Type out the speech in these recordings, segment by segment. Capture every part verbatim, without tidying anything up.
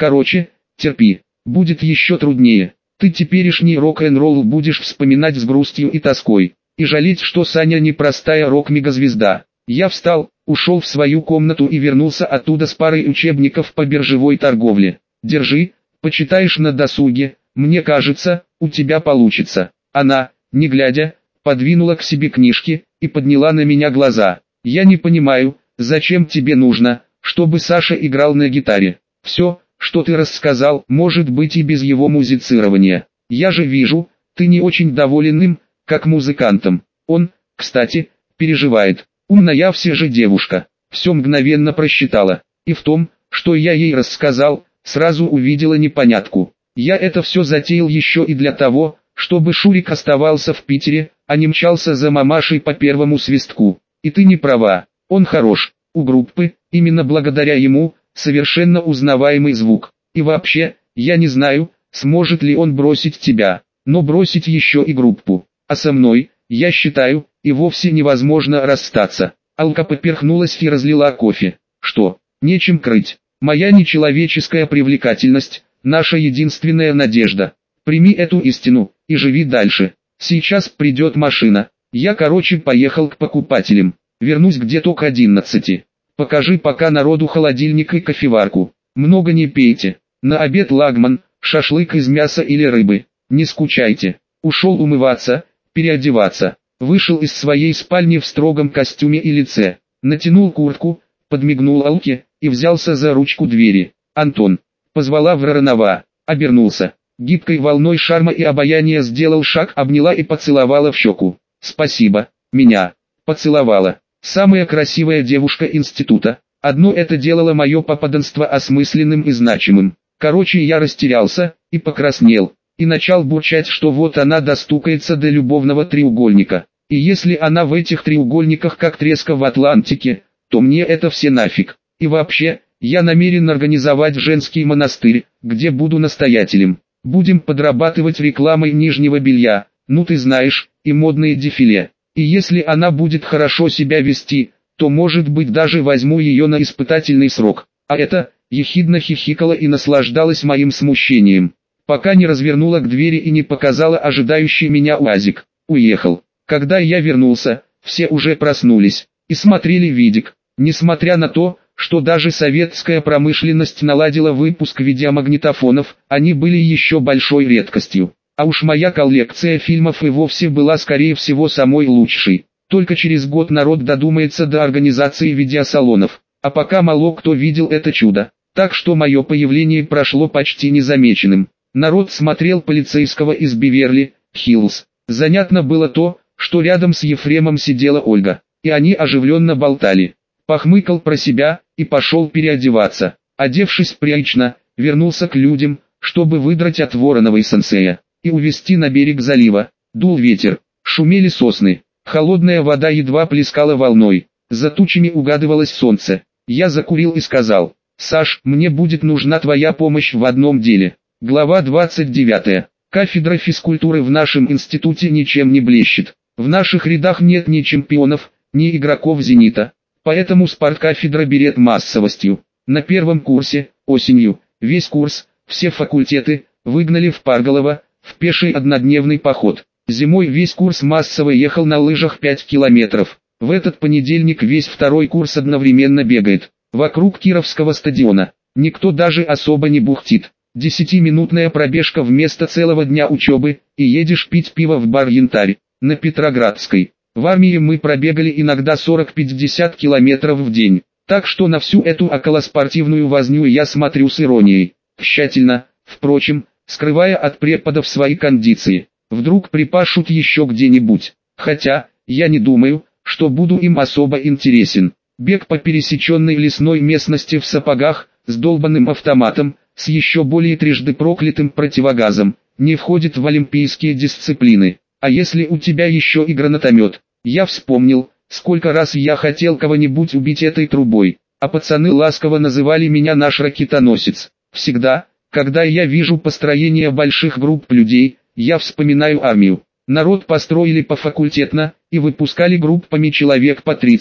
Короче, терпи, будет еще труднее. Ты теперешний рок-н-ролл будешь вспоминать с грустью и тоской, и жалеть, что Саня не простая рок-мегазвезда. Я встал, ушел в свою комнату и вернулся оттуда с парой учебников по биржевой торговле. Держи, почитаешь на досуге, мне кажется, у тебя получится. Она, не глядя, подвинула к себе книжки и подняла на меня глаза. Я не понимаю, зачем тебе нужно, чтобы Саша играл на гитаре. Все, что ты рассказал, может быть и без его музицирования. Я же вижу, ты не очень доволен им, как музыкантом. Он, кстати, переживает. Умная все же девушка, все мгновенно просчитала. И в том, что я ей рассказал, сразу увидела непонятку. Я это все затеял еще и для того, чтобы Шурик оставался в Питере, а не мчался за мамашей по первому свистку. И ты не права, он хорош, у группы, именно благодаря ему, совершенно узнаваемый звук. И вообще, я не знаю, сможет ли он бросить тебя, но бросить еще и группу. А со мной, я считаю, и вовсе невозможно расстаться. Алка поперхнулась и разлила кофе. Что, нечем крыть. Моя нечеловеческая привлекательность, наша единственная надежда. Прими эту истину, и живи дальше. Сейчас придет машина. Я короче поехал к покупателям. Вернусь где-то к одиннадцати. Покажи пока народу холодильник и кофеварку. Много не пейте. На обед лагман, шашлык из мяса или рыбы. Не скучайте. Ушел умываться, переодеваться. Вышел из своей спальни в строгом костюме и лице. Натянул куртку, подмигнул Алке и взялся за ручку двери. «Антон!» Позвала Воронова. Обернулся. Гибкой волной шарма и обаяния сделал шаг, обняла и поцеловала в щеку. «Спасибо, меня!» Поцеловала. Самая красивая девушка института. Одно это делало мое попаданство осмысленным и значимым. Короче, я растерялся и покраснел. И начал бурчать, что вот она достукается до любовного треугольника. И если она в этих треугольниках как треска в Атлантике, то мне это все нафиг. И вообще, я намерен организовать женский монастырь, где буду настоятелем. Будем подрабатывать рекламой нижнего белья, ну ты знаешь, и модные дефиле. И если она будет хорошо себя вести, то может быть даже возьму ее на испытательный срок. А это, ехидно хихикала и наслаждалась моим смущением. Пока не развернула к двери и не показала ожидающий меня УАЗик. Уехал. Когда я вернулся, все уже проснулись и смотрели видик. Несмотря на то, что даже советская промышленность наладила выпуск видеомагнитофонов, они были еще большой редкостью. А уж моя коллекция фильмов и вовсе была скорее всего самой лучшей. Только через год народ додумается до организации видеосалонов. А пока мало кто видел это чудо. Так что мое появление прошло почти незамеченным. Народ смотрел полицейского из Беверли-Хиллз. Занятно было то, что рядом с Ефремом сидела Ольга, и они оживленно болтали. Похмыкал про себя и пошел переодеваться. Одевшись прилично, вернулся к людям, чтобы выдрать от Вороновой сенсея и увести на берег залива. Дул ветер, шумели сосны, холодная вода едва плескала волной, за тучами угадывалось солнце. Я закурил и сказал: «Саш, мне будет нужна твоя помощь в одном деле». Глава двадцать девятая. Кафедра физкультуры в нашем институте ничем не блещет. В наших рядах нет ни чемпионов, ни игроков «Зенита». Поэтому спорткафедра берет массовостью. На первом курсе, осенью, весь курс, все факультеты, выгнали в Парголово, в пеший однодневный поход. Зимой весь курс массово ехал на лыжах пять километров. В этот понедельник весь второй курс одновременно бегает. Вокруг Кировского стадиона. Никто даже особо не бухтит. Десятиминутная пробежка вместо целого дня учебы, и едешь пить пиво в бар «Янтарь» на Петроградской. В армии мы пробегали иногда сорок-пятьдесят километров в день, так что на всю эту околоспортивную возню я смотрю с иронией, тщательно, впрочем, скрывая от преподов свои кондиции. Вдруг припашут еще где-нибудь, хотя, я не думаю, что буду им особо интересен. Бег по пересеченной лесной местности в сапогах, с долбанным автоматом, с еще более трижды проклятым противогазом, не входит в олимпийские дисциплины. А если у тебя еще и гранатомет? Я вспомнил, сколько раз я хотел кого-нибудь убить этой трубой, а пацаны ласково называли меня наш ракетоносец. Всегда, когда я вижу построение больших групп людей, я вспоминаю армию. Народ построили пофакультетно, и выпускали группами человек по тридцать.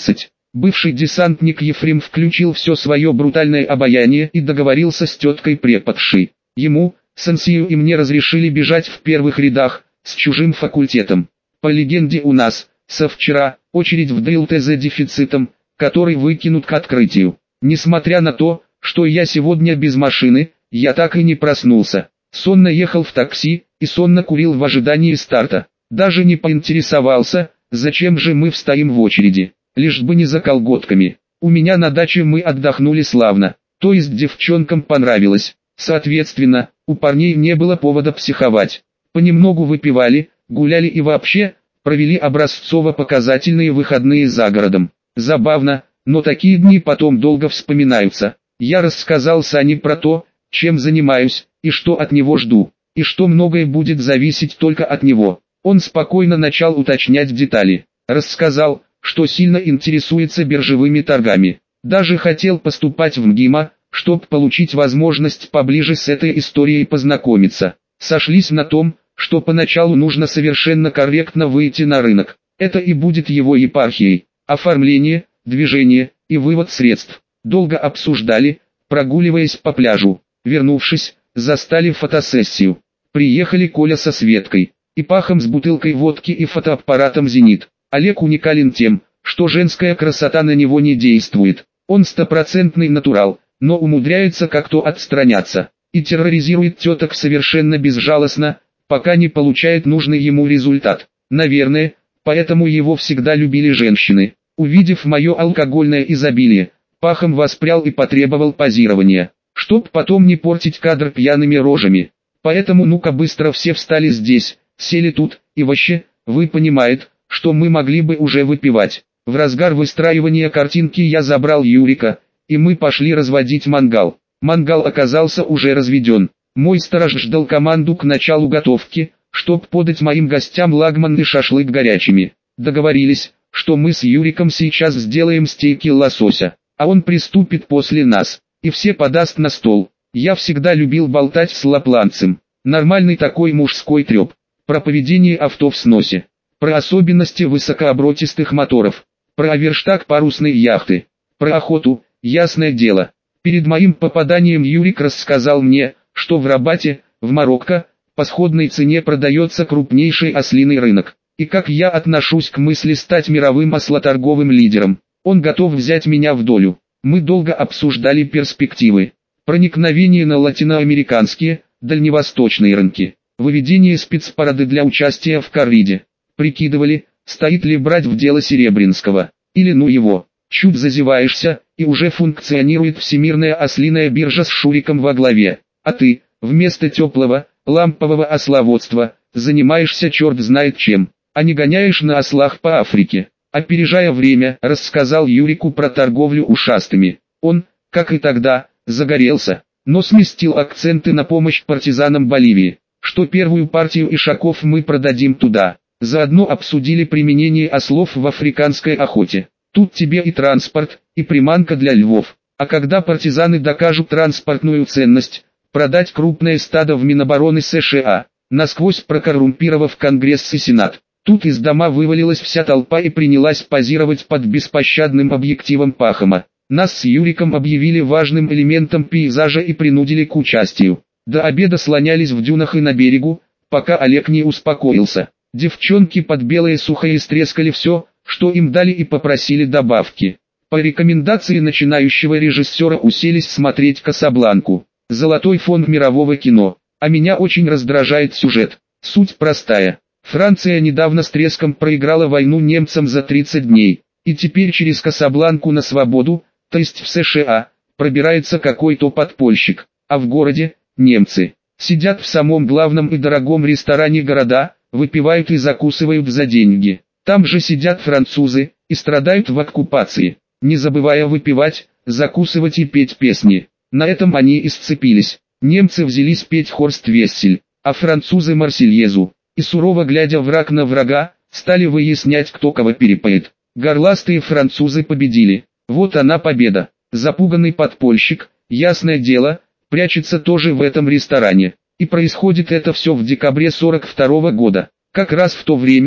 Бывший десантник Ефрем включил все свое брутальное обаяние и договорился с теткой-преподшей. Ему, сенсею и мне разрешили бежать в первых рядах, с чужим факультетом. По легенде у нас, со вчера, очередь в ДЛТ за дефицитом, который выкинут к открытию. Несмотря на то, что я сегодня без машины, я так и не проснулся. Сонно ехал в такси, и сонно курил в ожидании старта. Даже не поинтересовался, зачем же мы встоим в очереди. Лишь бы не за колготками. У меня на даче мы отдохнули славно, то есть девчонкам понравилось. Соответственно, у парней не было повода психовать. Понемногу выпивали, гуляли и вообще, провели образцово-показательные выходные за городом. Забавно, но такие дни потом долго вспоминаются. Я рассказал Сане про то, чем занимаюсь, и что от него жду, и что многое будет зависеть только от него. Он спокойно начал уточнять детали. Рассказал, что сильно интересуется биржевыми торгами. Даже хотел поступать в МГИМО, чтобы получить возможность поближе с этой историей познакомиться. Сошлись на том, что поначалу нужно совершенно корректно выйти на рынок. Это и будет его епархией. Оформление, движение и вывод средств. Долго обсуждали, прогуливаясь по пляжу. Вернувшись, застали фотосессию. Приехали Коля со Светкой, и Пахом с бутылкой водки и фотоаппаратом «Зенит». Олег уникален тем, что женская красота на него не действует. Он стопроцентный натурал, но умудряется как-то отстраняться. И терроризирует теток совершенно безжалостно, пока не получает нужный ему результат. Наверное, поэтому его всегда любили женщины. Увидев мое алкогольное изобилие, Пахом воспрял и потребовал позирования, чтоб потом не портить кадр пьяными рожами. Поэтому ну-ка быстро все встали здесь, сели тут, и вообще, вы понимаете, что мы могли бы уже выпивать. В разгар выстраивания картинки я забрал Юрика, и мы пошли разводить мангал. Мангал оказался уже разведен. Мой сторож ждал команду к началу готовки, чтоб подать моим гостям лагман и шашлык горячими. Договорились, что мы с Юриком сейчас сделаем стейки лосося, а он приступит после нас, и все подаст на стол. Я всегда любил болтать с лапландцем. Нормальный такой мужской треп. Про поведение авто в сносе. Про особенности высокооборотистых моторов. Про оверштаг парусной яхты. Про охоту, ясное дело. Перед моим попаданием Юрик рассказал мне, что в Рабате, в Марокко, по сходной цене продается крупнейший ослиный рынок. И как я отношусь к мысли стать мировым ослоторговым лидером. Он готов взять меня в долю. Мы долго обсуждали перспективы. Проникновение на латиноамериканские, дальневосточные рынки. Выведение спецпарады для участия в корриде. Прикидывали, стоит ли брать в дело Серебрянского, или ну его. Чуть зазеваешься, и уже функционирует всемирная ослиная биржа с Шуриком во главе. А ты, вместо теплого, лампового ословодства, занимаешься черт знает чем, а не гоняешь на ослах по Африке. Опережая время, рассказал Юрику про торговлю ушастыми. Он, как и тогда, загорелся, но сместил акценты на помощь партизанам Боливии, что первую партию ишаков мы продадим туда. Заодно обсудили применение ослов в африканской охоте. Тут тебе и транспорт, и приманка для львов. А когда партизаны докажут транспортную ценность, продать крупное стадо в Минобороны США, насквозь прокоррумпировав Конгресс и Сенат. Тут из дома вывалилась вся толпа и принялась позировать под беспощадным объективом Пахома. Нас с Юриком объявили важным элементом пейзажа и принудили к участию. До обеда слонялись в дюнах и на берегу, пока Олег не успокоился. Девчонки под белое сухое стрескали все, что им дали, и попросили добавки. По рекомендации начинающего режиссера уселись смотреть «Касабланку». Золотой фонд мирового кино. А меня очень раздражает сюжет. Суть простая. Франция недавно с треском проиграла войну немцам за тридцать дней. И теперь через Касабланку на свободу, то есть в США, пробирается какой-то подпольщик. А в городе – немцы. Сидят в самом главном и дорогом ресторане города, выпивают и закусывают за деньги. Там же сидят французы и страдают в оккупации, не забывая выпивать, закусывать и петь песни. На этом они и сцепились. Немцы взялись петь Хорст Вессель, а французы Марсельезу. И сурово глядя враг на врага, стали выяснять, кто кого перепоет. Горластые французы победили. Вот она победа. Запуганный подпольщик, ясное дело, прячется тоже в этом ресторане. И происходит это все в декабре сорок второго года. Как раз в то время,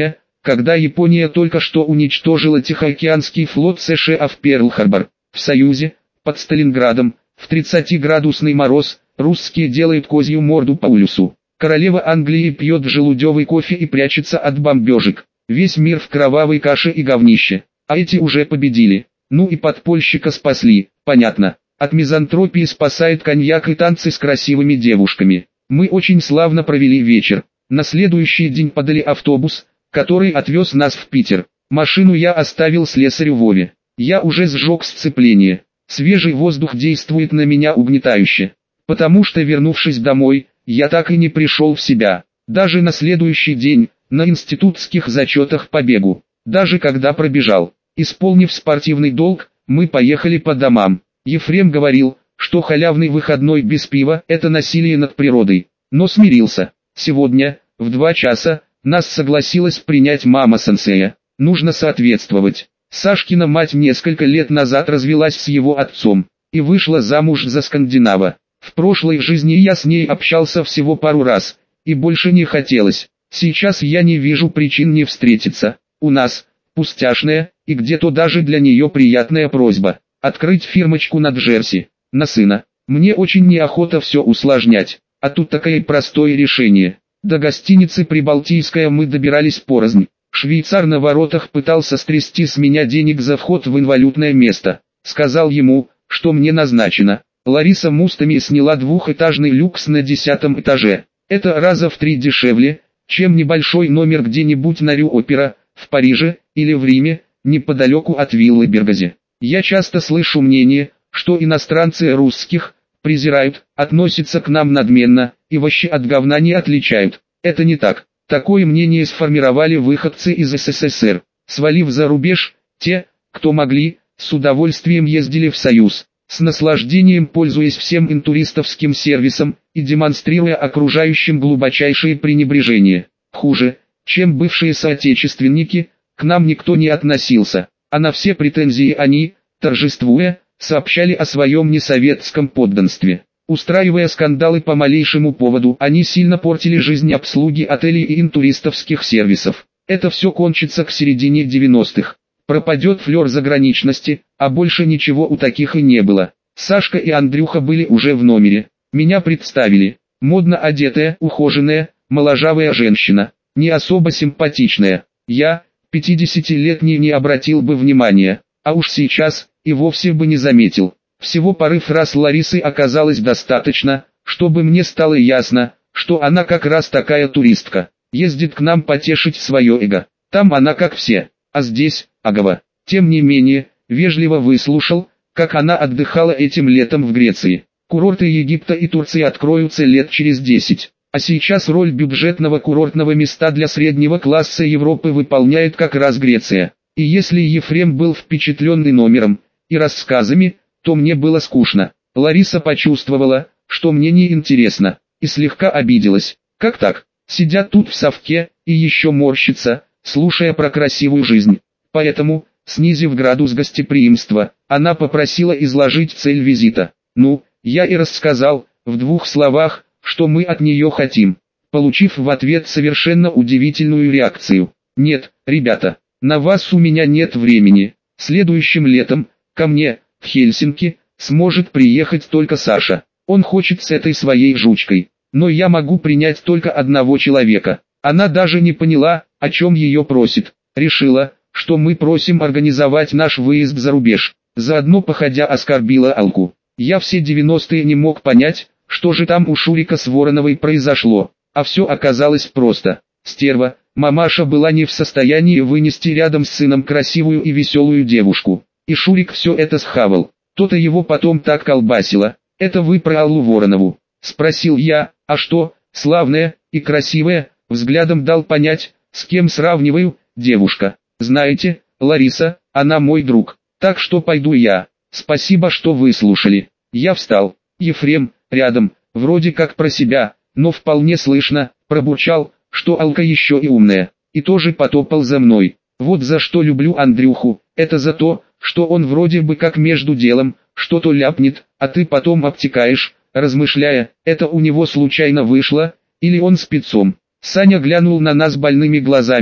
когда Япония только что уничтожила Тихоокеанский флот США в Перл-Харбор. В Союзе, под Сталинградом, в тридцатиградусный мороз, русские делают козью морду по улюсу. Королева Англии пьет желудевый кофе и прячется от бомбежек. Весь мир в кровавой каше и говнище. А эти уже победили. Ну и подпольщика спасли, понятно. От мизантропии спасает коньяк и танцы с красивыми девушками. Мы очень славно провели вечер. На следующий день подали автобус, который отвез нас в Питер. Машину я оставил слесарю Вове. Я уже сжег сцепление. Свежий воздух действует на меня угнетающе. Потому что, вернувшись домой, я так и не пришел в себя. Даже на следующий день, на институтских зачетах по бегу. Даже когда пробежал. Исполнив спортивный долг, мы поехали по домам. Ефрем говорил, что халявный выходной без пива – это насилие над природой. Но смирился. Сегодня, в два часа, нас согласилась принять мама сенсея. Нужно соответствовать. Сашкина мать несколько лет назад развелась с его отцом и вышла замуж за скандинава. В прошлой жизни я с ней общался всего пару раз, и больше не хотелось. Сейчас я не вижу причин не встретиться. У нас, пустяшная, и где-то даже для нее приятная просьба, открыть фирмочку на Джерси, на сына. Мне очень неохота все усложнять, а тут такое простое решение. До гостиницы «Прибалтийская» мы добирались порознь. Швейцар на воротах пытался стрясти с меня денег за вход в инвалютное место. Сказал ему, что мне назначено. Лариса Мустами сняла двухэтажный люкс на десятом этаже. Это раза в три дешевле, чем небольшой номер где-нибудь на Рю-Опера, в Париже или в Риме, неподалеку от виллы Бергази. Я часто слышу мнение, что иностранцы русских презирают, относятся к нам надменно и вообще от говна не отличают. Это не так. Такое мнение сформировали выходцы из СССР. Свалив за рубеж, те, кто могли, с удовольствием ездили в Союз, с наслаждением пользуясь всем интуристовским сервисом и демонстрируя окружающим глубочайшее пренебрежение. Хуже, чем бывшие соотечественники, к нам никто не относился, а на все претензии они, торжествуя, сообщали о своем несоветском подданстве. Устраивая скандалы по малейшему поводу, они сильно портили жизнь обслуги отелей и интуристовских сервисов. Это все кончится к середине девяностых. Пропадет флер заграничности, а больше ничего у таких и не было. Сашка и Андрюха были уже в номере. Меня представили. Модно одетая, ухоженная, моложавая женщина. Не особо симпатичная. Я, пятидесятилетний, не обратил бы внимания. А уж сейчас, и вовсе бы не заметил. Всего пары фраз Ларисы оказалось достаточно, чтобы мне стало ясно, что она как раз такая туристка. Ездит к нам потешить свое эго. Там она как все, а здесь – агава. Тем не менее, вежливо выслушал, как она отдыхала этим летом в Греции. Курорты Египта и Турции откроются лет через десять. А сейчас роль бюджетного курортного места для среднего класса Европы выполняет как раз Греция. И если Ефрем был впечатленный номером и рассказами, то мне было скучно. Лариса почувствовала, что мне не интересно, и слегка обиделась. Как так? Сидят тут в совке, и еще морщится, слушая про красивую жизнь. Поэтому, снизив градус гостеприимства, она попросила изложить цель визита. Ну, я и рассказал, в двух словах, что мы от нее хотим, получив в ответ совершенно удивительную реакцию. Нет, ребята, на вас у меня нет времени. Следующим летом, ко мне, в Хельсинки, сможет приехать только Саша. Он хочет с этой своей жучкой. Но я могу принять только одного человека. Она даже не поняла, о чем ее просит. Решила, что мы просим организовать наш выезд за рубеж. Заодно походя оскорбила Алку. Я все девяностые не мог понять, что же там у Шурика с Вороновой произошло. А все оказалось просто. Стерва, мамаша была не в состоянии вынести рядом с сыном красивую и веселую девушку. И Шурик все это схавал. То-то его потом так колбасило. Это вы про Аллу Воронову? Спросил я. А что, славная и красивая? Взглядом дал понять, с кем сравниваю, девушка. Знаете, Лариса, она мой друг. Так что пойду я. Спасибо, что выслушали. Я встал. Ефрем, рядом, вроде как про себя, но вполне слышно, пробурчал, что Алка еще и умная. И тоже потопал за мной. Вот за что люблю Андрюху, это за то, что он вроде бы как между делом, что-то ляпнет, а ты потом обтекаешь, размышляя, это у него случайно вышло, или он спецом. Саня глянул на нас больными глазами,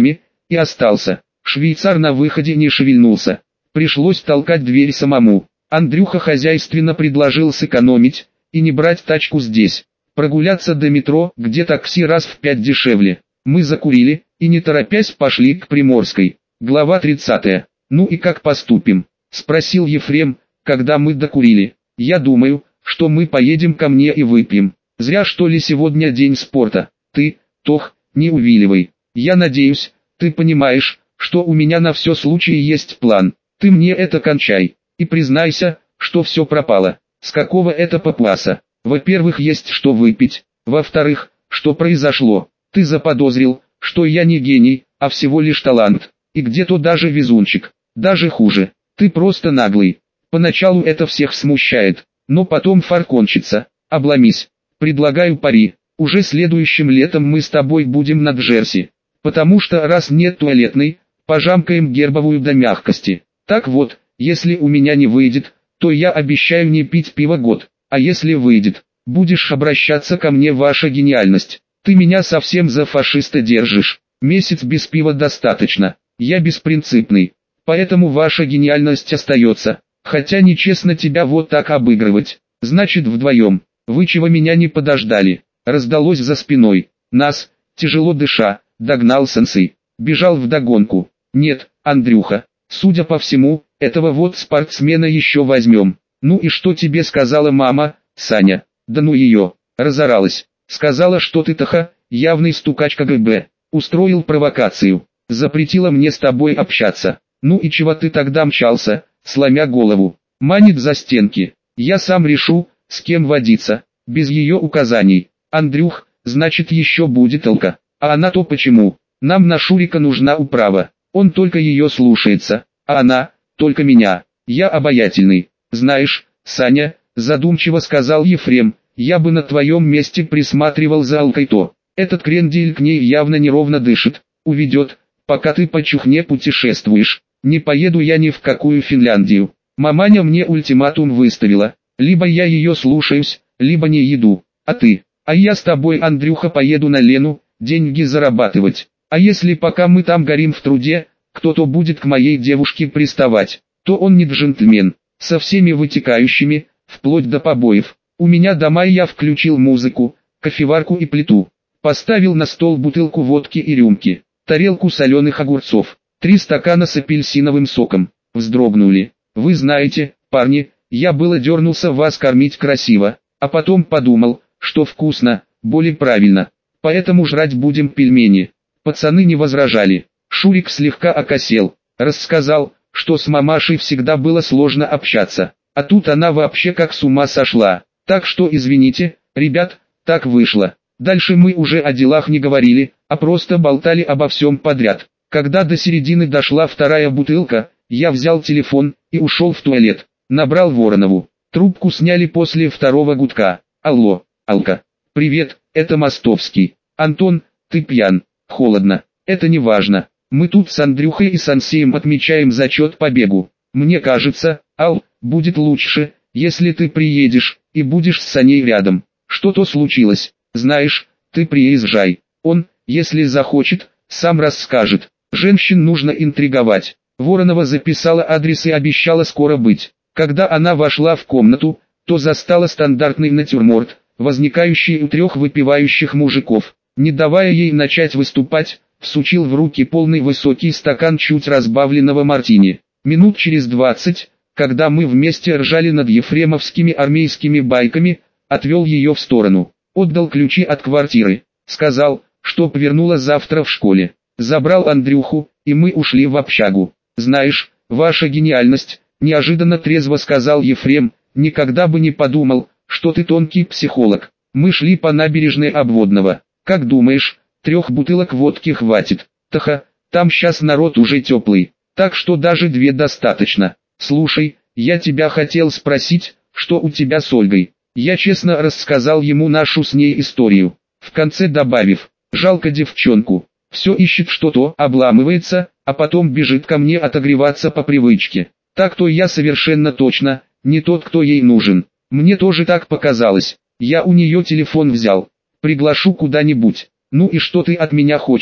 и остался. Швейцар на выходе не шевельнулся. Пришлось толкать дверь самому. Андрюха хозяйственно предложил сэкономить и не брать тачку здесь. Прогуляться до метро, где такси раз в пять дешевле. Мы закурили и не торопясь пошли к Приморской. Глава тридцатая. «Ну и как поступим?» – спросил Ефрем, когда мы докурили. «Я думаю, что мы поедем ко мне и выпьем. Зря что ли сегодня день спорта. Ты, Тох, не увиливай. Я надеюсь, ты понимаешь, что у меня на все случаи есть план. Ты мне это кончай. И признайся, что все пропало. С какого это папуаса? Во-первых, есть что выпить. Во-вторых, что произошло? Ты заподозрил, что я не гений, а всего лишь талант. И где-то даже везунчик. Даже хуже. Ты просто наглый. Поначалу это всех смущает, но потом фар кончится. Обломись. Предлагаю пари. Уже следующим летом мы с тобой будем на Джерси. Потому что раз нет туалетной, пожамкаем гербовую до мягкости. Так вот, если у меня не выйдет, то я обещаю не пить пиво год. А если выйдет, будешь обращаться ко мне, ваша гениальность. Ты меня совсем за фашиста держишь. Месяц без пива достаточно. Я беспринципный. Поэтому ваша гениальность остается. Хотя нечестно тебя вот так обыгрывать. Значит, вдвоем. Вы чего меня не подождали? Раздалось за спиной. Нас, тяжело дыша, догнал сенсей. Бежал вдогонку. Нет, Андрюха. Судя по всему, этого вот спортсмена еще возьмем. Ну и что тебе сказала мама, Саня? Да ну ее. Разоралась. Сказала, что ты, Тоха, явный стукач ка гэ бэ. Устроил провокацию. Запретила мне с тобой общаться. Ну и чего ты тогда мчался, сломя голову? Манит за стенки. Я сам решу, с кем водиться, без ее указаний. Андрюх, значит еще будет толка. А она-то почему? Нам на Шурика нужна управа. Он только ее слушается, а она, только меня. Я обаятельный. Знаешь, Саня, задумчиво сказал Ефрем, я бы на твоем месте присматривал за Алкой-то. Этот крендель к ней явно неровно дышит, уведет, пока ты по чухне путешествуешь. Не поеду я ни в какую Финляндию. Маманя мне ультиматум выставила. Либо я ее слушаюсь, либо не еду. А ты? А я с тобой, Андрюха, поеду на Лену, деньги зарабатывать. А если пока мы там горим в труде, кто-то будет к моей девушке приставать, то он не джентльмен. Со всеми вытекающими, вплоть до побоев. У меня дома, и я включил музыку, кофеварку и плиту. Поставил на стол бутылку водки и рюмки, тарелку соленых огурцов, три стакана с апельсиновым соком. Вздрогнули. Вы знаете, парни, я было дернулся вас кормить красиво, а потом подумал, что вкусно, более правильно. Поэтому жрать будем пельмени. Пацаны не возражали. Шурик слегка окосел, рассказал, что с мамашей всегда было сложно общаться, а тут она вообще как с ума сошла. Так что извините, ребят, так вышло. Дальше мы уже о делах не говорили, а просто болтали обо всем подряд. Когда до середины дошла вторая бутылка, я взял телефон и ушел в туалет. Набрал Воронову. Трубку сняли после второго гудка. Алло, Алка. Привет, это Мостовский. Антон, ты пьян. Холодно. Это не важно. Мы тут с Андрюхой и Сансеем отмечаем зачет по бегу. Мне кажется, Ал, будет лучше, если ты приедешь и будешь с Саней рядом. Что-то случилось. Знаешь, ты приезжай. Он, если захочет, сам расскажет. Женщин нужно интриговать. Воронова записала адрес и обещала скоро быть. Когда она вошла в комнату, то застала стандартный натюрморт, возникающий у трех выпивающих мужиков. Не давая ей начать выступать, всучил в руки полный высокий стакан чуть разбавленного мартини. Минут через двадцать, когда мы вместе ржали над ефремовскими армейскими байками, отвел ее в сторону. Отдал ключи от квартиры. Сказал, что повернула завтра в школе. Забрал Андрюху, и мы ушли в общагу. Знаешь, ваша гениальность, неожиданно трезво сказал Ефрем, никогда бы не подумал, что ты тонкий психолог. Мы шли по набережной Обводного. Как думаешь, трех бутылок водки хватит? Таха, там сейчас народ уже теплый, так что даже две достаточно. Слушай, я тебя хотел спросить, что у тебя с Ольгой? Я честно рассказал ему нашу с ней историю, в конце добавив, жалко девчонку, все ищет что-то, обламывается, а потом бежит ко мне отогреваться по привычке. Так-то я совершенно точно, не тот, кто ей нужен. Мне тоже так показалось. Я у нее телефон взял. Приглашу куда-нибудь. Ну и что ты от меня хочешь?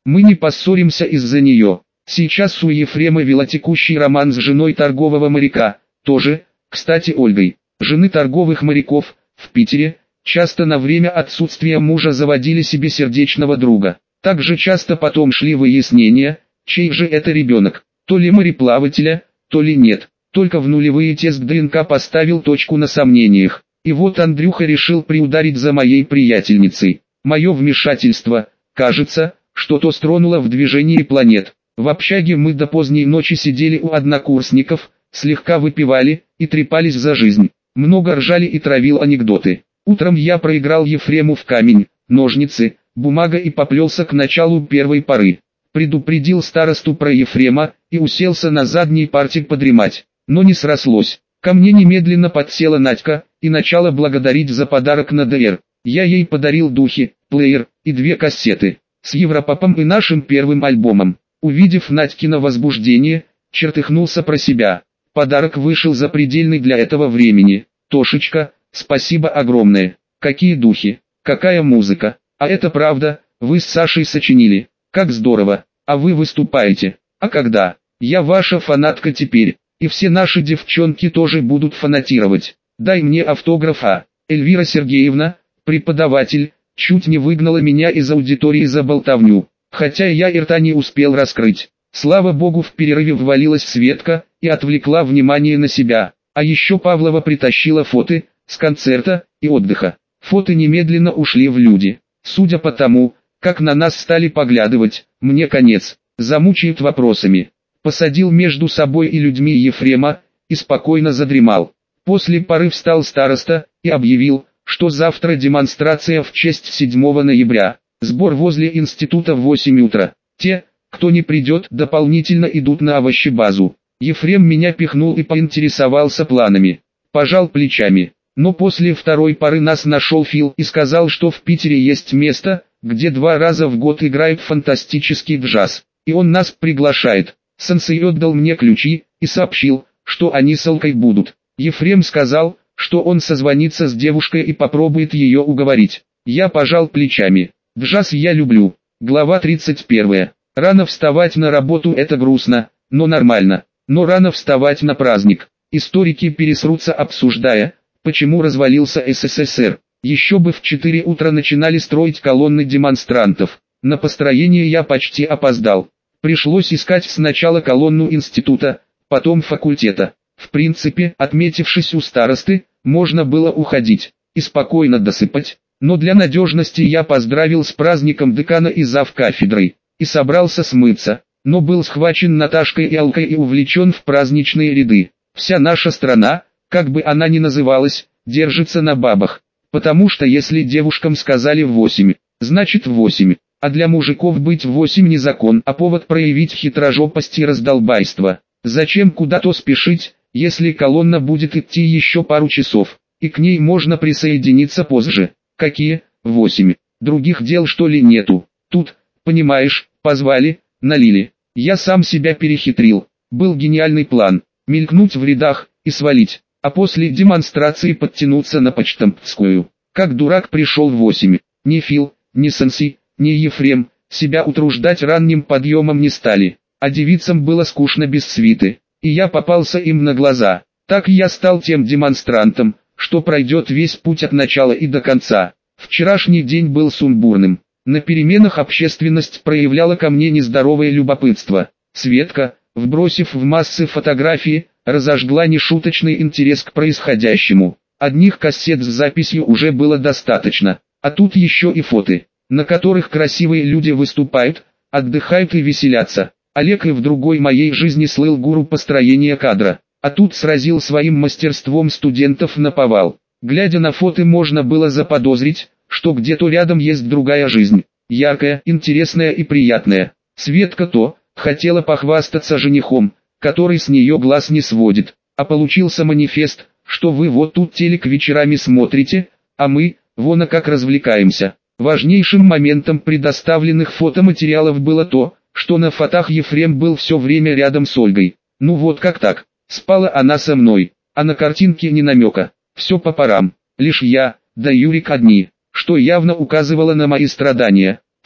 Мы не поссоримся из-за нее. Сейчас у Ефрема вела текущий роман с женой торгового моряка, тоже, кстати, Ольгой. Жены торговых моряков, в Питере, часто на время отсутствия мужа заводили себе сердечного друга. Также часто потом шли выяснения, чей же это ребенок, то ли мореплавателя, то ли нет. Только в нулевые тест ДНК поставил точку на сомнениях. И вот Андрюха решил приударить за моей приятельницей. Мое вмешательство, кажется, что-то стронуло в движении планет. В общаге мы до поздней ночи сидели у однокурсников, слегка выпивали и трепались за жизнь. Много ржали и травил анекдоты. Утром я проиграл Ефрему в камень, ножницы, бумага и поплелся к началу первой пары. Предупредил старосту про Ефрема и уселся на задней парте подремать. Но не срослось. Ко мне немедленно подсела Надька и начала благодарить за подарок на ДР. Я ей подарил духи, плеер и две кассеты с Европопом и нашим первым альбомом. Увидев Надькино возбуждение, чертыхнулся про себя. Подарок вышел запредельный для этого времени. Тошечка, спасибо огромное. Какие духи, какая музыка. А это правда, вы с Сашей сочинили. Как здорово. А вы выступаете. А когда? Я ваша фанатка теперь. И все наши девчонки тоже будут фанатировать. Дай мне автограф. А Эльвира Сергеевна, преподаватель, чуть не выгнала меня из аудитории за болтовню. Хотя я и рта не успел раскрыть. Слава богу, в перерыве ввалилась Светка и отвлекла внимание на себя. А еще Павлова притащила фото с концерта и отдыха. Фото немедленно ушли в люди. Судя по тому, как на нас стали поглядывать, мне конец. Замучают вопросами. Посадил между собой и людьми Ефрема и спокойно задремал. После пары встал староста и объявил, что завтра демонстрация в честь седьмого ноября. Сбор возле института в восемь утра. Те, кто не придет, дополнительно идут на овощебазу. Ефрем меня пихнул и поинтересовался планами. Пожал плечами. Но после второй пары нас нашел Фил и сказал, что в Питере есть место, где два раза в год играет фантастический джаз. И он нас приглашает. Сенсей отдал мне ключи и сообщил, что они с Алкой будут. Ефрем сказал, что он созвонится с девушкой и попробует ее уговорить. Я пожал плечами. Джаз я люблю. Глава тридцать первая. Рано вставать на работу — это грустно, но нормально. Но рано вставать на праздник. Историки пересрутся, обсуждая, почему развалился СССР. Еще бы в четыре утра начинали строить колонны демонстрантов. На построение я почти опоздал. Пришлось искать сначала колонну института, потом факультета. В принципе, отметившись у старосты, можно было уходить и спокойно досыпать. Но для надежности я поздравил с праздником декана и завкафедрой, и собрался смыться, но был схвачен Наташкой и Алкой и увлечен в праздничные ряды. Вся наша страна, как бы она ни называлась, держится на бабах, потому что если девушкам сказали в восемь, значит в восемь, а для мужиков быть в восемь не закон, а повод проявить хитрожопость и раздолбайство. Зачем куда-то спешить, если колонна будет идти еще пару часов, и к ней можно присоединиться позже? Какие? Восемь. Других дел что ли нету? Тут, понимаешь, позвали, налили. Я сам себя перехитрил. Был гениальный план. Мелькнуть в рядах и свалить. А после демонстрации подтянуться на Почтамтскую. Как дурак пришел в восемь. Ни Фил, ни Сенси, ни Ефрем себя утруждать ранним подъемом не стали. А девицам было скучно без свиты. И я попался им на глаза. Так я стал тем демонстрантом, что пройдет весь путь от начала и до конца. Вчерашний день был сумбурным. На переменах общественность проявляла ко мне нездоровое любопытство. Светка, вбросив в массы фотографии, разожгла нешуточный интерес к происходящему. Одних кассет с записью уже было достаточно, а тут еще и фото, на которых красивые люди выступают, отдыхают и веселятся. Олег и в другой моей жизни слыл гуру построения кадра, а тут сразил своим мастерством студентов наповал. Глядя на фото, можно было заподозрить, что где-то рядом есть другая жизнь, яркая, интересная и приятная. Светка то хотела похвастаться женихом, который с нее глаз не сводит, а получился манифест, что вы вот тут телек вечерами смотрите, а мы, вон а как развлекаемся. Важнейшим моментом предоставленных фотоматериалов было то, что на фотах Ефрем был все время рядом с Ольгой. Ну вот как так, спала она со мной, а на картинке ни намека, все по парам, лишь я, да Юрик одни, что явно указывало на мои страдания.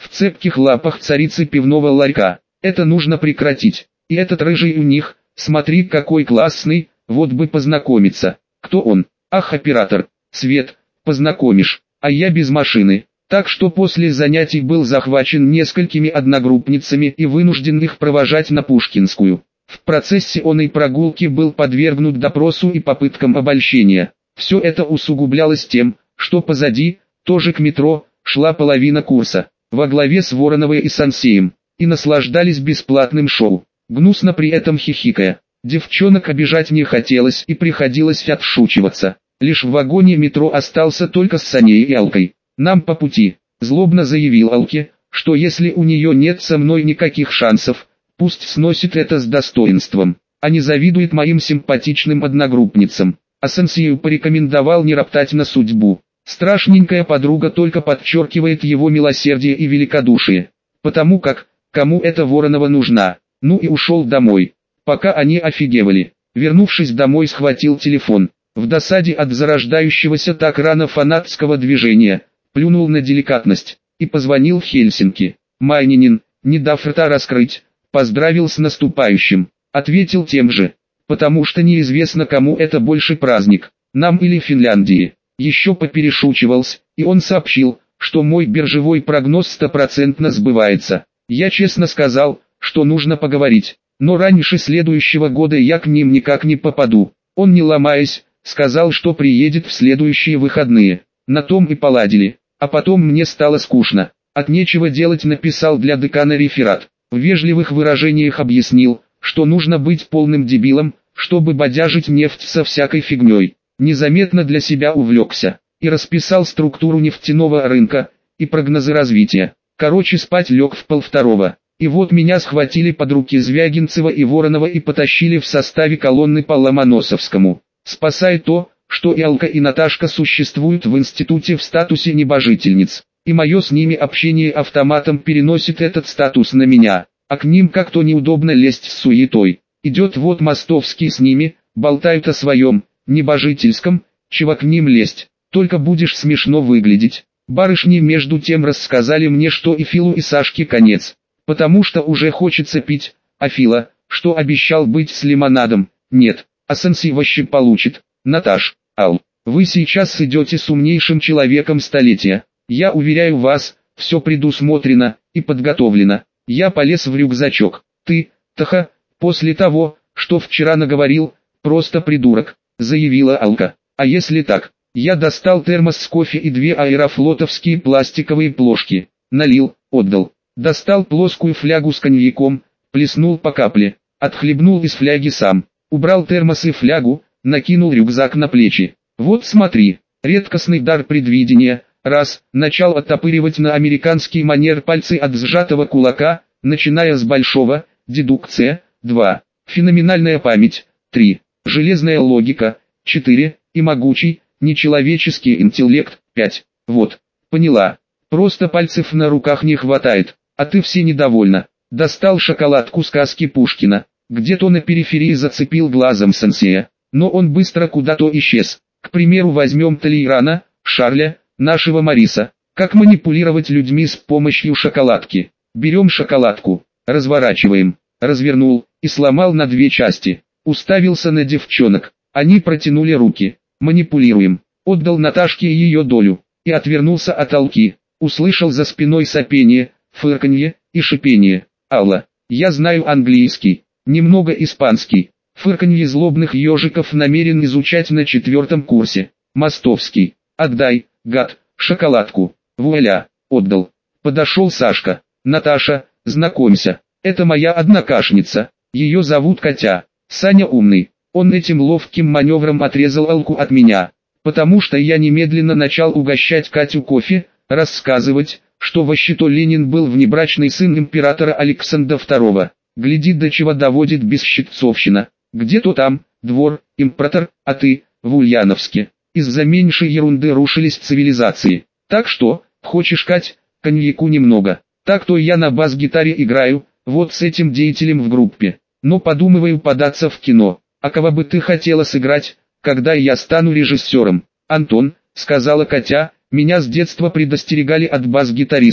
в цепких лапах царицы пивного ларька. Это нужно прекратить. И этот рыжий у них, смотри какой классный, вот бы познакомиться. Кто он? Ах, оператор. Свет, познакомишь. А я без машины. Так что после занятий был захвачен несколькими одногруппницами и вынужден их провожать на Пушкинскую. В процессе оной прогулки был подвергнут допросу и попыткам обольщения. Все это усугублялось тем, что позади, тоже к метро, шла половина курса, во главе с Вороновой и Сансеем, и наслаждались бесплатным шоу, гнусно при этом хихикая. Девчонок обижать не хотелось и приходилось отшучиваться. Лишь в вагоне метро остался только с Саней и Алкой. «Нам по пути», — злобно заявил Алке, что если у нее нет со мной никаких шансов, пусть сносит это с достоинством, а не завидует моим симпатичным одногруппницам. А Сансею порекомендовал не роптать на судьбу. Страшненькая подруга только подчеркивает его милосердие и великодушие, потому как, кому эта Воронова нужна. Ну и ушел домой. Пока они офигевали, вернувшись домой, схватил телефон. В досаде от зарождающегося так рано фанатского движения, плюнул на деликатность и позвонил в Хельсинки. Майнинин, не дав рта раскрыть, поздравил с наступающим, ответил тем же, потому что неизвестно, кому это больше праздник, нам или Финляндии. Еще поперешучивался, и он сообщил, что мой биржевой прогноз стопроцентно сбывается. Я честно сказал, что нужно поговорить, но раньше следующего года я к ним никак не попаду. Он, не ломаясь, сказал, что приедет в следующие выходные. На том и поладили. А потом мне стало скучно. От нечего делать написал для декана реферат. В вежливых выражениях объяснил, что нужно быть полным дебилом, чтобы бодяжить нефть со всякой фигней. Незаметно для себя увлекся. И расписал структуру нефтяного рынка, и прогнозы развития. Короче, спать лег в полвторого. И вот меня схватили под руки Звягинцева и Воронова и потащили в составе колонны по Ломоносовскому. Спасает то, что и Алка, и Наташка существуют в институте в статусе небожительниц, и мое с ними общение автоматом переносит этот статус на меня, а к ним как-то неудобно лезть с суетой. Идет вот Мостовский с ними, болтают о своем, небожительском, чего к ним лезть, только будешь смешно выглядеть. Барышни между тем рассказали мне, что и Филу, и Сашке конец, потому что уже хочется пить, а Фила, что обещал быть с лимонадом, нет, а Санси вообще получит. Наташ, Ал, вы сейчас идете с умнейшим человеком столетия. Я уверяю вас, все предусмотрено и подготовлено. Я полез в рюкзачок. Ты, Таха, после того, что вчера наговорил, просто придурок, заявила Алка. А если так? Я достал термос с кофе и две аэрофлотовские пластиковые плошки. Налил, отдал. Достал плоскую флягу с коньяком, плеснул по капле. Отхлебнул из фляги сам. Убрал термос и флягу, накинул рюкзак на плечи. Вот смотри, редкостный дар предвидения. Раз, начал оттопыривать на американский манер пальцы от сжатого кулака, начиная с большого, дедукция. Два, феноменальная память. Три, железная логика. Четыре, и могучий, нечеловеческий интеллект. Пять, вот, поняла. Просто пальцев на руках не хватает, а ты все недовольна. Достал шоколадку сказки Пушкина. Где-то на периферии зацепил глазом Сансея, но он быстро куда-то исчез. К примеру, возьмем Толейрана, Шарля, нашего Мариса. Как манипулировать людьми с помощью шоколадки? Берем шоколадку, разворачиваем, развернул и сломал на две части. Уставился на девчонок, они протянули руки. Манипулируем. Отдал Наташке ее долю и отвернулся от Алки. Услышал за спиной сопение, фырканье и шипение. Алла, я знаю английский. Немного испанский. Фырканье злобных ежиков намерен изучать на четвертом курсе. Мостовский. Отдай, гад, шоколадку. Вуаля, отдал. Подошел Сашка. Наташа, знакомься. Это моя однокашница. Ее зовут Катя. Саня умный. Он этим ловким маневром отрезал Алку от меня. Потому что я немедленно начал угощать Катю кофе, рассказывать, что вообще-то Ленин был внебрачный сын императора Александра второго. Гляди, до чего доводит бесщитцовщина. Где-то там, двор, император, а ты, в Ульяновске. Из-за меньшей ерунды рушились цивилизации. Так что, хочешь, Кать, коньяку немного. Так-то я на бас-гитаре играю, вот с этим деятелем в группе. Но подумываю податься в кино. А кого бы ты хотела сыграть, когда я стану режиссером? Антон, сказала Катя, меня с детства предостерегали от бас-гитаристов.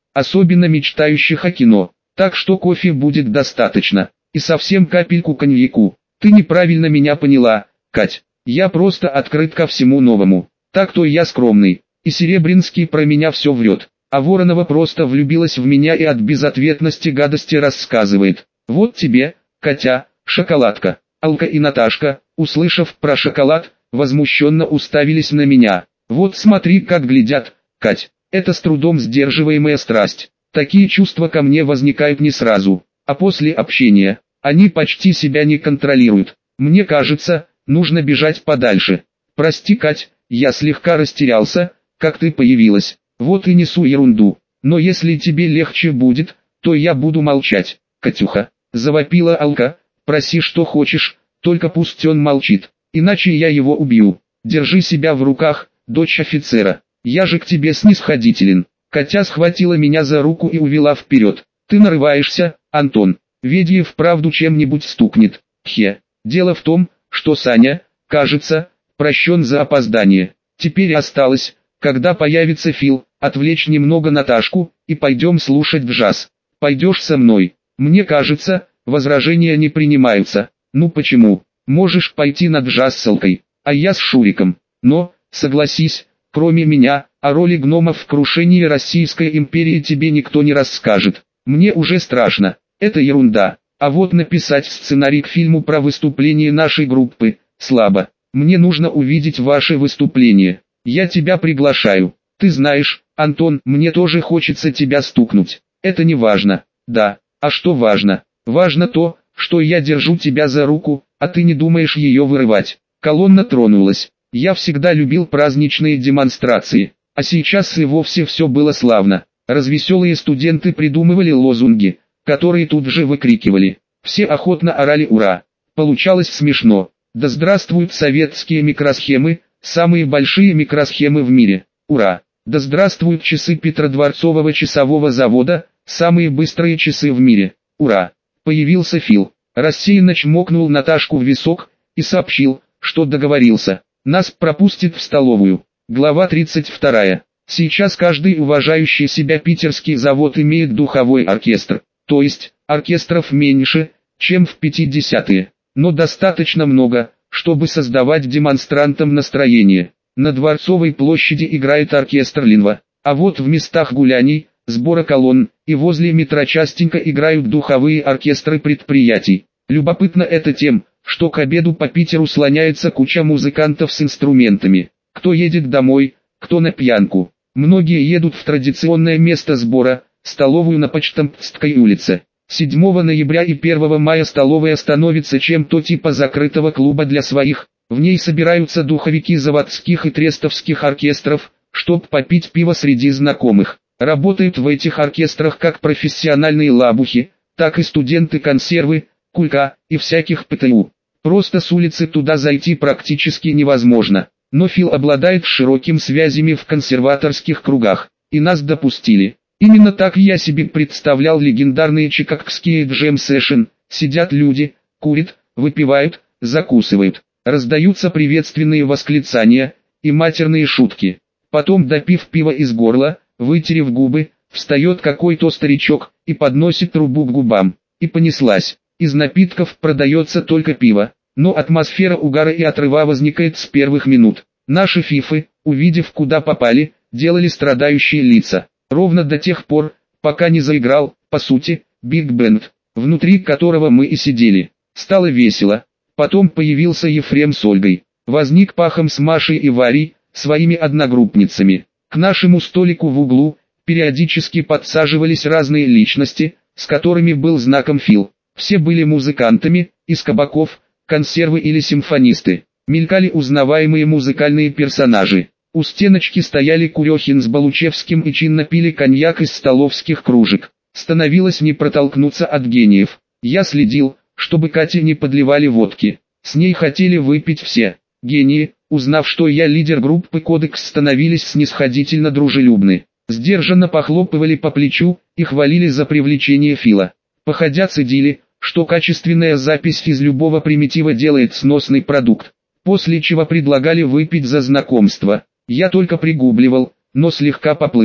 особенно мечтающих о кино. Так что кофе будет достаточно, и совсем капельку коньяку. Ты неправильно меня поняла, Кать. Я просто открыт ко всему новому. Так-то я скромный, и Серебринский про меня все врет. А Воронова просто влюбилась в меня и от безответности гадости рассказывает. Вот тебе, Катя, шоколадка. Алка и Наташка, услышав про шоколад, возмущенно уставились на меня. Вот смотри, как глядят, Кать. Это с трудом сдерживаемая страсть. Такие чувства ко мне возникают не сразу, а после общения. Они почти себя не контролируют. Мне кажется, нужно бежать подальше. Прости, Кать, я слегка растерялся, как ты появилась. Вот и несу ерунду. Но если тебе легче будет, то я буду молчать. Катюха, завопила Алка, проси что хочешь, только пусть он молчит, иначе я его убью. Держи себя в руках, дочь офицера. Я же к тебе снисходителен. Катя схватила меня за руку и увела вперед. Ты нарываешься, Антон. Ведь и вправду чем-нибудь стукнет. Хе. Дело в том, что Саня, кажется, прощен за опоздание. Теперь осталось, когда появится Фил, отвлечь немного Наташку, и пойдем слушать джаз. Пойдешь со мной? Мне кажется, возражения не принимаются. Ну почему? Можешь пойти на джаз с Алкой, а я с Шуриком. Но, согласись, кроме меня, о роли гномов в крушении Российской империи тебе никто не расскажет. Мне уже страшно. Это ерунда. А вот написать сценарий к фильму про выступление нашей группы – слабо. Мне нужно увидеть ваше выступление. Я тебя приглашаю. Ты знаешь, Антон, мне тоже хочется тебя стукнуть. Это не важно. Да, а что важно? Важно то, что я держу тебя за руку, а ты не думаешь ее вырывать. Колонна тронулась. Я всегда любил праздничные демонстрации, а сейчас и вовсе все было славно. Развеселые студенты придумывали лозунги, которые тут же выкрикивали. Все охотно орали «Ура!». Получалось смешно. Да здравствуют советские микросхемы, самые большие микросхемы в мире. Ура! Да здравствуют часы Петродворцового часового завода, самые быстрые часы в мире. Ура! Появился Фил. Рассеянно чмокнул Наташку в висок и сообщил, что договорился. Нас пропустит в столовую. Глава тридцать вторая. Сейчас каждый уважающий себя питерский завод имеет духовой оркестр. То есть, оркестров меньше, чем в пятидесятые, но достаточно много, чтобы создавать демонстрантам настроение. На Дворцовой площади играет оркестр Линва, а вот в местах гуляний, сбора колонн и возле метро частенько играют духовые оркестры предприятий. Любопытно это тем, что к обеду по Питеру слоняется куча музыкантов с инструментами. Кто едет домой, кто на пьянку. Многие едут в традиционное место сбора, столовую на Почтамтской улице. седьмого ноября и первого мая столовая становится чем-то типа закрытого клуба для своих. В ней собираются духовики заводских и трестовских оркестров, чтоб попить пиво среди знакомых. Работают в этих оркестрах как профессиональные лабухи, так и студенты-консервы, кулька и всяких ПТУ. Просто с улицы туда зайти практически невозможно. Но Фил обладает широкими связями в консерваторских кругах, и нас допустили. Именно так я себе представлял легендарные чикагские джем-сэшн. Сидят люди, курят, выпивают, закусывают. Раздаются приветственные восклицания и матерные шутки. Потом, допив пива из горла, вытерев губы, встает какой-то старичок и подносит трубу к губам. И понеслась. Из напитков продается только пиво, но атмосфера угара и отрыва возникает с первых минут. Наши фифы, увидев куда попали, делали страдающие лица. Ровно до тех пор, пока не заиграл, по сути, биг-бенд, внутри которого мы и сидели. Стало весело. Потом появился Ефрем с Ольгой. Возник Пахом с Машей и Варей, своими одногруппницами. К нашему столику в углу периодически подсаживались разные личности, с которыми был знаком Фил. Все были музыкантами, из кабаков, консервы или симфонисты. Мелькали узнаваемые музыкальные персонажи. У стеночки стояли Курехин с Балучевским и чинно пили коньяк из столовских кружек. Становилось не протолкнуться от гениев. Я следил, чтобы Кате не подливали водки. С ней хотели выпить все. Гении, узнав, что я лидер группы «Кодекс», становились снисходительно дружелюбны. Сдержанно похлопывали по плечу и хвалили за привлечение Фила. Походя цедили, что качественная запись из любого примитива делает сносный продукт. После чего предлагали выпить за знакомство. Я только пригубливал, но слегка поплыл.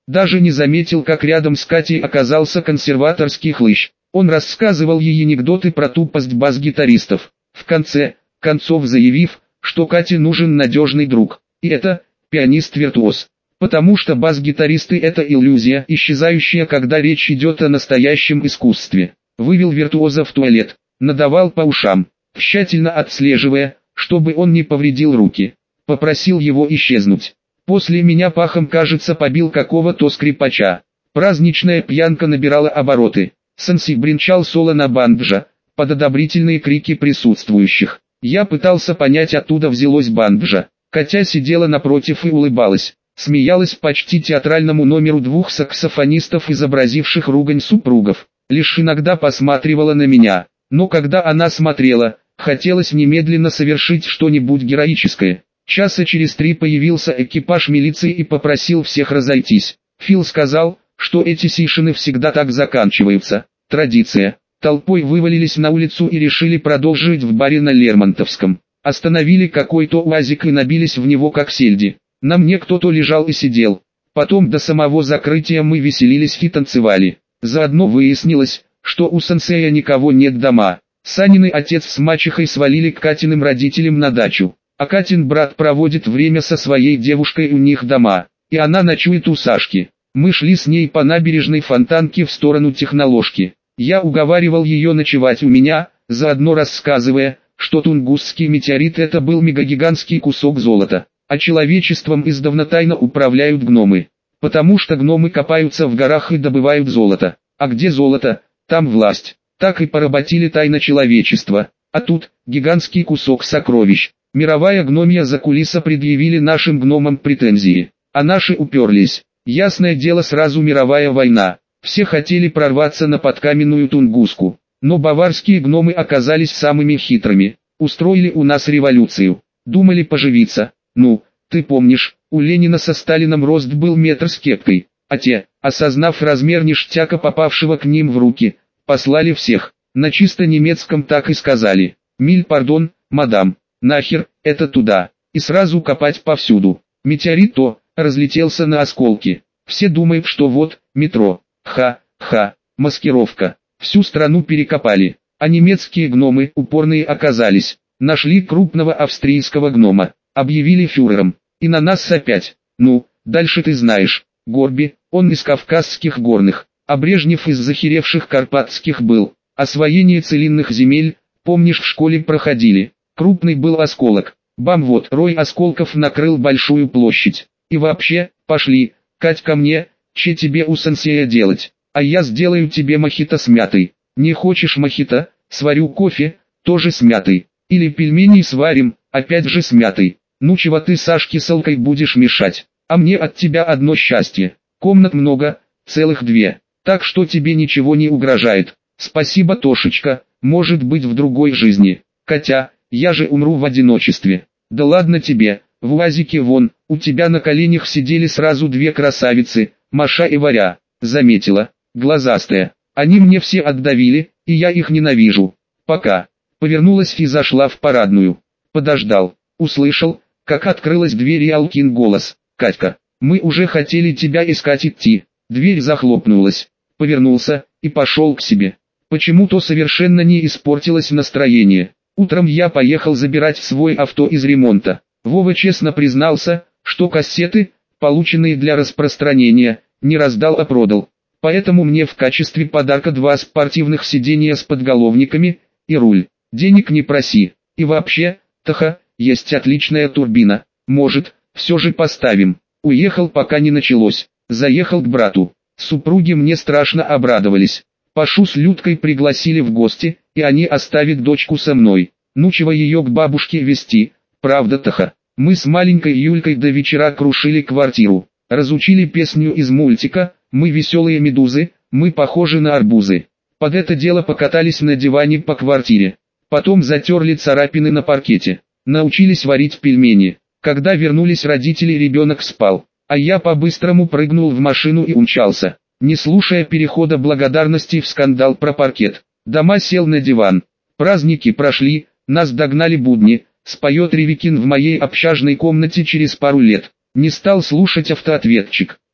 Даже не заметил, как рядом с Катей оказался консерваторский хлыщ. Он рассказывал ей анекдоты про тупость бас-гитаристов, в конце концов заявив, что Кате нужен надежный друг. И это пианист-виртуоз. Потому что бас-гитаристы – это иллюзия, исчезающая, когда речь идет о настоящем искусстве. Вывел виртуоза в туалет, надавал по ушам, тщательно отслеживая, чтобы он не повредил руки. Попросил его исчезнуть. После меня пахом, кажется, побил какого-то скрипача. Праздничная пьянка набирала обороты. Сенси бренчал соло на банджо, под одобрительные крики присутствующих. Я пытался понять, оттуда взялось банджо. Катя сидела напротив и улыбалась. Смеялась почти театральному номеру двух саксофонистов, изобразивших ругань супругов. Лишь иногда посматривала на меня. Но когда она смотрела, хотелось немедленно совершить что-нибудь героическое. Часа через три появился экипаж милиции и попросил всех разойтись. Фил сказал, что эти сишины всегда так заканчиваются. Традиция. Толпой вывалились на улицу и решили продолжить в баре на Лермонтовском. Остановили какой-то уазик и набились в него как сельди. На мне кто-то лежал и сидел. Потом до самого закрытия мы веселились и танцевали. Заодно выяснилось, что у сенсея никого нет дома. Санины отец с мачехой свалили к Катиным родителям на дачу. А Катин брат проводит время со своей девушкой у них дома. И она ночует у Сашки. Мы шли с ней по набережной Фонтанки в сторону Техноложки. Я уговаривал ее ночевать у меня, заодно рассказывая, что Тунгусский метеорит — это был мегагигантский кусок золота. А человечеством издавна тайно управляют гномы. Потому что гномы копаются в горах и добывают золото. А где золото, там власть. Так и поработили тайно человечество. А тут гигантский кусок сокровищ. Мировая гномья закулиса предъявили нашим гномам претензии. А наши уперлись. Ясное дело, сразу мировая война. Все хотели прорваться на подкаменную Тунгуску. Но баварские гномы оказались самыми хитрыми. Устроили у нас революцию. Думали поживиться. Ну, ты помнишь, у Ленина со Сталином рост был метр с кепкой. А те, осознав размер ништяка, попавшего к ним в руки, послали всех. На чисто немецком так и сказали. «Миль пардон, мадам, нахер, это туда». И сразу копать повсюду. Метеорит то, разлетелся на осколки. Все думают, что вот, метро. Ха-ха, маскировка. Всю страну перекопали. А немецкие гномы упорные оказались. Нашли крупного австрийского гнома. Объявили фюрером. И на нас опять. Ну, дальше ты знаешь. Горби, он из кавказских горных. А Брежнев из захеревших карпатских был. Освоение целинных земель, помнишь, в школе проходили. Крупный был осколок. Бам, вот, рой осколков накрыл большую площадь. И вообще, пошли, Кать, ко мне, че тебе у сенсея делать? А я сделаю тебе мохито с мятой. Не хочешь мохито? Сварю кофе, тоже с мятой. Или пельмени сварим, опять же с мятой. Ну чего ты Сашке с Алкой будешь мешать? А мне от тебя одно счастье. Комнат много, целых две. Так что тебе ничего не угрожает. Спасибо, Тошечка, может быть в другой жизни. Катя, я же умру в одиночестве. Да ладно тебе, в УАЗике вон, у тебя на коленях сидели сразу две красавицы, Маша и Варя. Заметила, глазастая. Они мне все отдавили, и я их ненавижу. Пока. Повернулась и зашла в парадную. Подождал. Услышал, как открылась дверь и Алкин голос. «Катька, мы уже хотели тебя искать идти». Дверь захлопнулась. Повернулся и пошел к себе. Почему-то совершенно не испортилось настроение. Утром я поехал забирать свой авто из ремонта. Вова честно признался, что кассеты, полученные для распространения, не раздал, а продал. Поэтому мне в качестве подарка два спортивных сиденья с подголовниками и руль. Денег не проси. И вообще, Таха, есть отличная турбина. Может, все же поставим. Уехал, пока не началось. Заехал к брату. Супруги мне страшно обрадовались. Пашу с Людкой пригласили в гости, и они оставят дочку со мной. Ну чего ее к бабушке везти, правда, Таха? Мы с маленькой Юлькой до вечера крушили квартиру. Разучили песню из мультика «Мы веселые медузы, мы похожи на арбузы». Под это дело покатались на диване по квартире. Потом затерли царапины на паркете. Научились варить пельмени. Когда вернулись родители, ребенок спал. А я по-быстрому прыгнул в машину и умчался. Не слушая перехода благодарности в скандал про паркет. Дома сел на диван. Праздники прошли, нас догнали будни. Споет Ревикин в моей общажной комнате через пару лет. Не стал слушать автоответчик.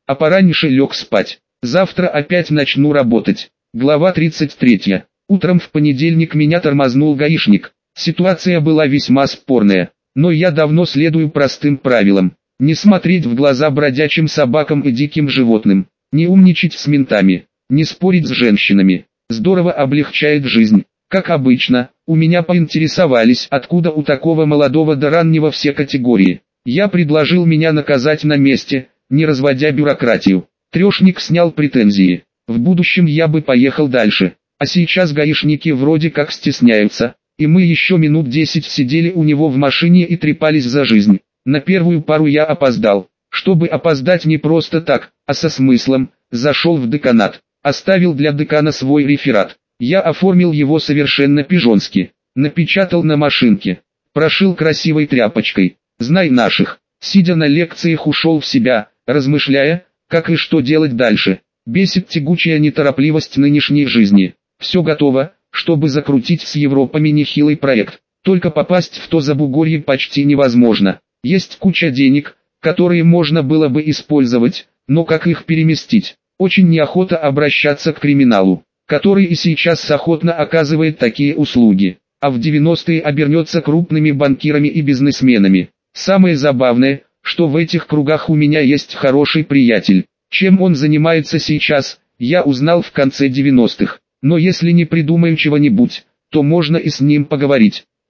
а пораньше лег спать. Завтра опять начну работать. Глава тридцать третья. Утром в понедельник меня тормознул гаишник. Ситуация была весьма спорная, но я давно следую простым правилам. Не смотреть в глаза бродячим собакам и диким животным, не умничать с ментами, не спорить с женщинами. Здорово облегчает жизнь. Как обычно, у меня поинтересовались, откуда у такого молодого до раннего все категории. Я предложил меня наказать на месте, не разводя бюрократию. Трешник снял претензии. В будущем я бы поехал дальше. А сейчас гаишники вроде как стесняются, и мы еще минут десять сидели у него в машине и трепались за жизнь. На первую пару я опоздал. Чтобы опоздать не просто так, а со смыслом, зашел в деканат, оставил для декана свой реферат. Я оформил его совершенно пижонски, напечатал на машинке, прошил красивой тряпочкой. Знай наших, сидя на лекциях ушел в себя, размышляя, как и что делать дальше. Бесит тягучая неторопливость нынешней жизни. Все готово, чтобы закрутить с Европами нехилый проект. Только попасть в то забугорье почти невозможно. Есть куча денег, которые можно было бы использовать, но как их переместить? Очень неохота обращаться к криминалу, который и сейчас охотно оказывает такие услуги, а в девяностые обернется крупными банкирами и бизнесменами. Самое забавное, что в этих кругах у меня есть хороший приятель. Чем он занимается сейчас, я узнал в конце девяностых. Но если не придумаю чего-нибудь, то можно и с ним поговорить.